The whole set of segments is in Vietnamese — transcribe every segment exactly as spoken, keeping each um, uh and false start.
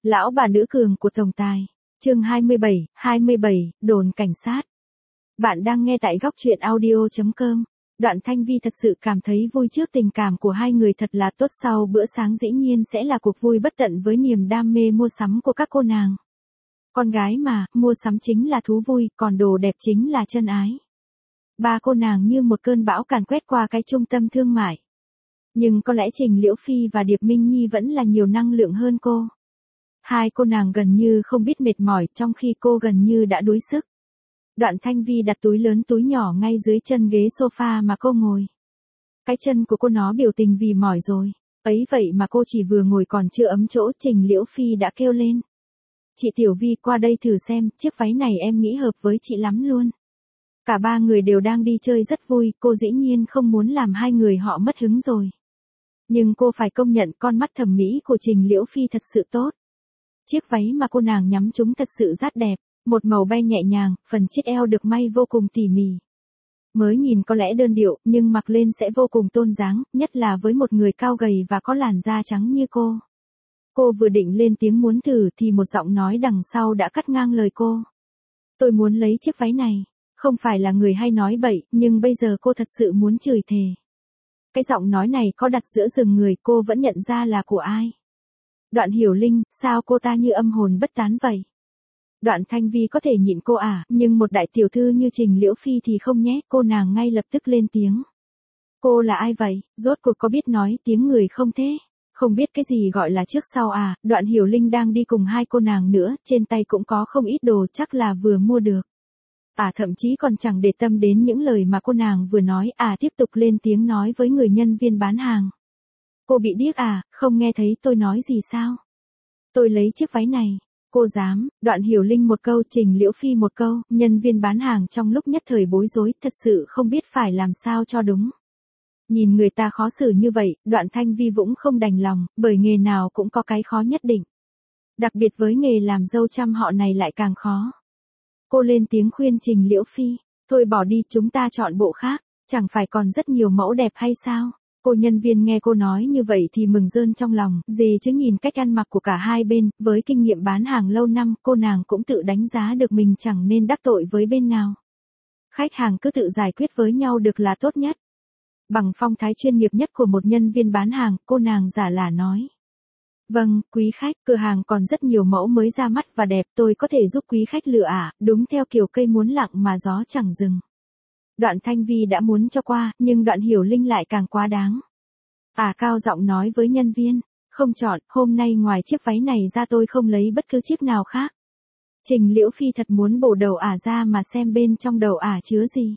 Lão bà nữ cường của tổng tài. Chương hai mươi bảy, hai mươi bảy, đồn cảnh sát. Bạn đang nghe tại góc truyện audio chấm com. Đoạn Thanh Vi thật sự cảm thấy vui trước tình cảm của hai người thật là tốt, sau bữa sáng dĩ nhiên sẽ là cuộc vui bất tận với niềm đam mê mua sắm của các cô nàng. Con gái mà, mua sắm chính là thú vui, còn đồ đẹp chính là chân ái. Ba cô nàng như một cơn bão càn quét qua cái trung tâm thương mại. Nhưng có lẽ Trình Liễu Phi và Điệp Minh Nhi vẫn là nhiều năng lượng hơn cô. Hai cô nàng gần như không biết mệt mỏi, trong khi cô gần như đã đuối sức. Đoạn Thanh Vi đặt túi lớn túi nhỏ ngay dưới chân ghế sofa mà cô ngồi. Cái chân của cô nó biểu tình vì mỏi rồi. Ấy vậy mà cô chỉ vừa ngồi còn chưa ấm chỗ, Trình Liễu Phi đã kêu lên. Chị Tiểu Vi, qua đây thử xem, chiếc váy này em nghĩ hợp với chị lắm luôn. Cả ba người đều đang đi chơi rất vui, cô dĩ nhiên không muốn làm hai người họ mất hứng rồi. Nhưng cô phải công nhận con mắt thẩm mỹ của Trình Liễu Phi thật sự tốt. Chiếc váy mà cô nàng nhắm trúng thật sự rất đẹp, một màu bay nhẹ nhàng, phần chiếc eo được may vô cùng tỉ mỉ. Mới nhìn có lẽ đơn điệu, nhưng mặc lên sẽ vô cùng tôn dáng, nhất là với một người cao gầy và có làn da trắng như cô. Cô vừa định lên tiếng muốn thử thì một giọng nói đằng sau đã cắt ngang lời cô. Tôi muốn lấy chiếc váy này, không phải là người hay nói bậy, nhưng bây giờ cô thật sự muốn chửi thề. Cái giọng nói này có đặt giữa rừng người, cô vẫn nhận ra là của ai. Đoạn Hiểu Linh, sao cô ta như âm hồn bất tán vậy? Đoạn Thanh Vi có thể nhịn cô à, nhưng một đại tiểu thư như Trình Liễu Phi thì không nhé, cô nàng ngay lập tức lên tiếng. Cô là ai vậy, rốt cuộc có biết nói tiếng người không thế? Không biết cái gì gọi là trước sau à? Đoạn Hiểu Linh đang đi cùng hai cô nàng nữa, trên tay cũng có không ít đồ, chắc là vừa mua được. À thậm chí còn chẳng để tâm đến những lời mà cô nàng vừa nói, à tiếp tục lên tiếng nói với người nhân viên bán hàng. Cô bị điếc à, không nghe thấy tôi nói gì sao? Tôi lấy chiếc váy này. Cô dám, Đoạn Hiểu Linh một câu, Trình Liễu Phi một câu, nhân viên bán hàng trong lúc nhất thời bối rối, thật sự không biết phải làm sao cho đúng. Nhìn người ta khó xử như vậy, Đoạn Thanh Vi cũng không đành lòng, bởi nghề nào cũng có cái khó nhất định. Đặc biệt với nghề làm dâu trăm họ này lại càng khó. Cô lên tiếng khuyên Trình Liễu Phi, thôi bỏ đi, chúng ta chọn bộ khác, chẳng phải còn rất nhiều mẫu đẹp hay sao? Cô nhân viên nghe cô nói như vậy thì mừng rơn trong lòng, gì chứ nhìn cách ăn mặc của cả hai bên, với kinh nghiệm bán hàng lâu năm, cô nàng cũng tự đánh giá được mình chẳng nên đắc tội với bên nào. Khách hàng cứ tự giải quyết với nhau được là tốt nhất. Bằng phong thái chuyên nghiệp nhất của một nhân viên bán hàng, cô nàng giả lả nói. Vâng, quý khách, cửa hàng còn rất nhiều mẫu mới ra mắt và đẹp, tôi có thể giúp quý khách lựa ạ, à, đúng theo kiểu cây muốn lặng mà gió chẳng dừng. Đoạn Thanh Vi đã muốn cho qua, nhưng Đoạn Hiểu Linh lại càng quá đáng. À cao giọng nói với nhân viên, không chọn, hôm nay ngoài chiếc váy này ra tôi không lấy bất cứ chiếc nào khác. Trình Liễu Phi thật muốn bổ đầu ả ra mà xem bên trong đầu ả chứa gì.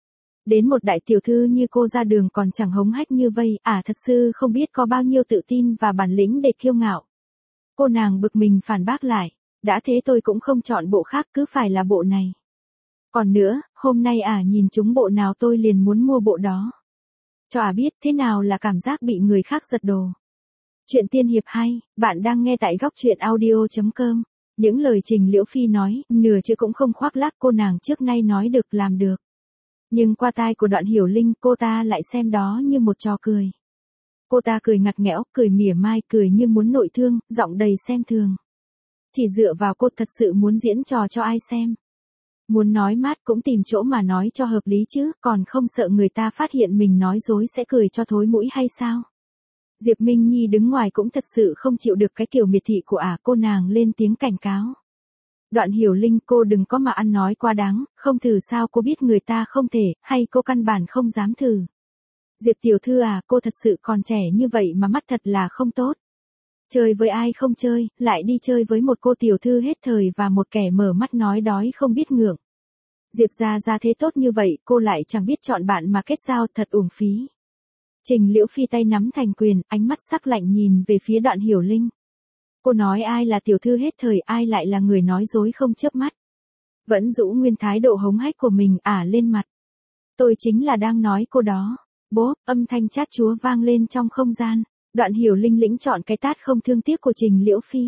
Đến một đại tiểu thư như cô ra đường còn chẳng hống hách như vây, ả thật sự không biết có bao nhiêu tự tin và bản lĩnh để kiêu ngạo. Cô nàng bực mình phản bác lại, đã thế tôi cũng không chọn bộ khác, cứ phải là bộ này. Còn nữa, hôm nay ả nhìn trúng bộ nào tôi liền muốn mua bộ đó. Cho ả biết thế nào là cảm giác bị người khác giật đồ. Chuyện tiên hiệp hay, bạn đang nghe tại góc truyện audio chấm com. Những lời Trình Liễu Phi nói, nửa chữ cũng không khoác lác, cô nàng trước nay nói được làm được. Nhưng qua tai của Đoạn Hiểu Linh, cô ta lại xem đó như một trò cười. Cô ta cười ngặt nghẽo, cười mỉa mai, cười như muốn nội thương, giọng đầy xem thường. Chỉ dựa vào cô thật sự muốn diễn trò cho ai xem. Muốn nói mát cũng tìm chỗ mà nói cho hợp lý chứ, còn không sợ người ta phát hiện mình nói dối sẽ cười cho thối mũi hay sao? Diệp Minh Nhi đứng ngoài cũng thật sự không chịu được cái kiểu miệt thị của ả, cô nàng lên tiếng cảnh cáo. Đoạn Hiểu Linh, cô đừng có mà ăn nói quá đáng, không thử sao cô biết người ta không thể, hay cô căn bản không dám thử. Diệp tiểu thư à, cô thật sự còn trẻ như vậy mà mắt thật là không tốt. Chơi với ai không chơi, lại đi chơi với một cô tiểu thư hết thời và một kẻ mở mắt nói đói không biết ngượng. Diệp gia gia thế tốt như vậy, cô lại chẳng biết chọn bạn mà kết giao, thật uổng phí. Trình Liễu Phi tay nắm thành quyền, ánh mắt sắc lạnh nhìn về phía Đoạn Hiểu Linh. Cô nói ai là tiểu thư hết thời, ai lại là người nói dối không chớp mắt. Vẫn giữ nguyên thái độ hống hách của mình, ả lên mặt. Tôi chính là đang nói cô đó. Bố, âm thanh chát chúa vang lên trong không gian. Đoạn Hiểu Linh lĩnh chọn cái tát không thương tiếc của Trình Liễu Phi.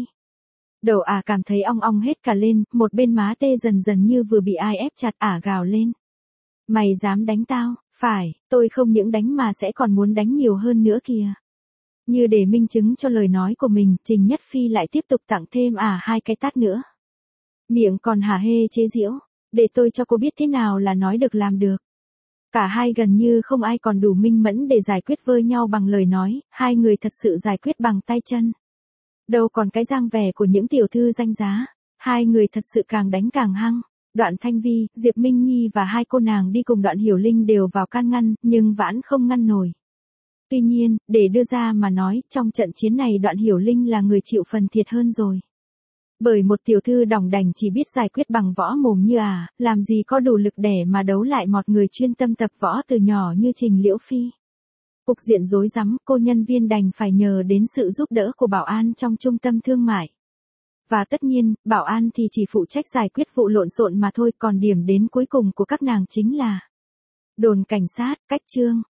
Đầu ả cảm thấy ong ong hết cả lên, một bên má tê dần dần như vừa bị ai ép chặt, ả gào lên. Mày dám đánh tao? Phải, tôi không những đánh mà sẽ còn muốn đánh nhiều hơn nữa kìa. Như để minh chứng cho lời nói của mình, Trình Nhất Phi lại tiếp tục tặng thêm à hai cái tát nữa. Miệng còn hả hê chế giễu, để tôi cho cô biết thế nào là nói được làm được. Cả hai gần như không ai còn đủ minh mẫn để giải quyết với nhau bằng lời nói, hai người thật sự giải quyết bằng tay chân. Đâu còn cái dang vẻ của những tiểu thư danh giá, hai người thật sự càng đánh càng hăng. Đoạn Thanh Vi, Diệp Minh Nhi và hai cô nàng đi cùng Đoạn Hiểu Linh đều vào can ngăn, nhưng vẫn không ngăn nổi. Tuy nhiên, để đưa ra mà nói, trong trận chiến này Đoạn Hiểu Linh là người chịu phần thiệt hơn rồi. Bởi một tiểu thư đỏng đành chỉ biết giải quyết bằng võ mồm như à, làm gì có đủ lực để mà đấu lại một người chuyên tâm tập võ từ nhỏ như Trình Liễu Phi. Cục diện rối rắm, cô nhân viên đành phải nhờ đến sự giúp đỡ của bảo an trong trung tâm thương mại. Và tất nhiên, bảo an thì chỉ phụ trách giải quyết vụ lộn xộn mà thôi, còn điểm đến cuối cùng của các nàng chính là đồn cảnh sát, cách chương.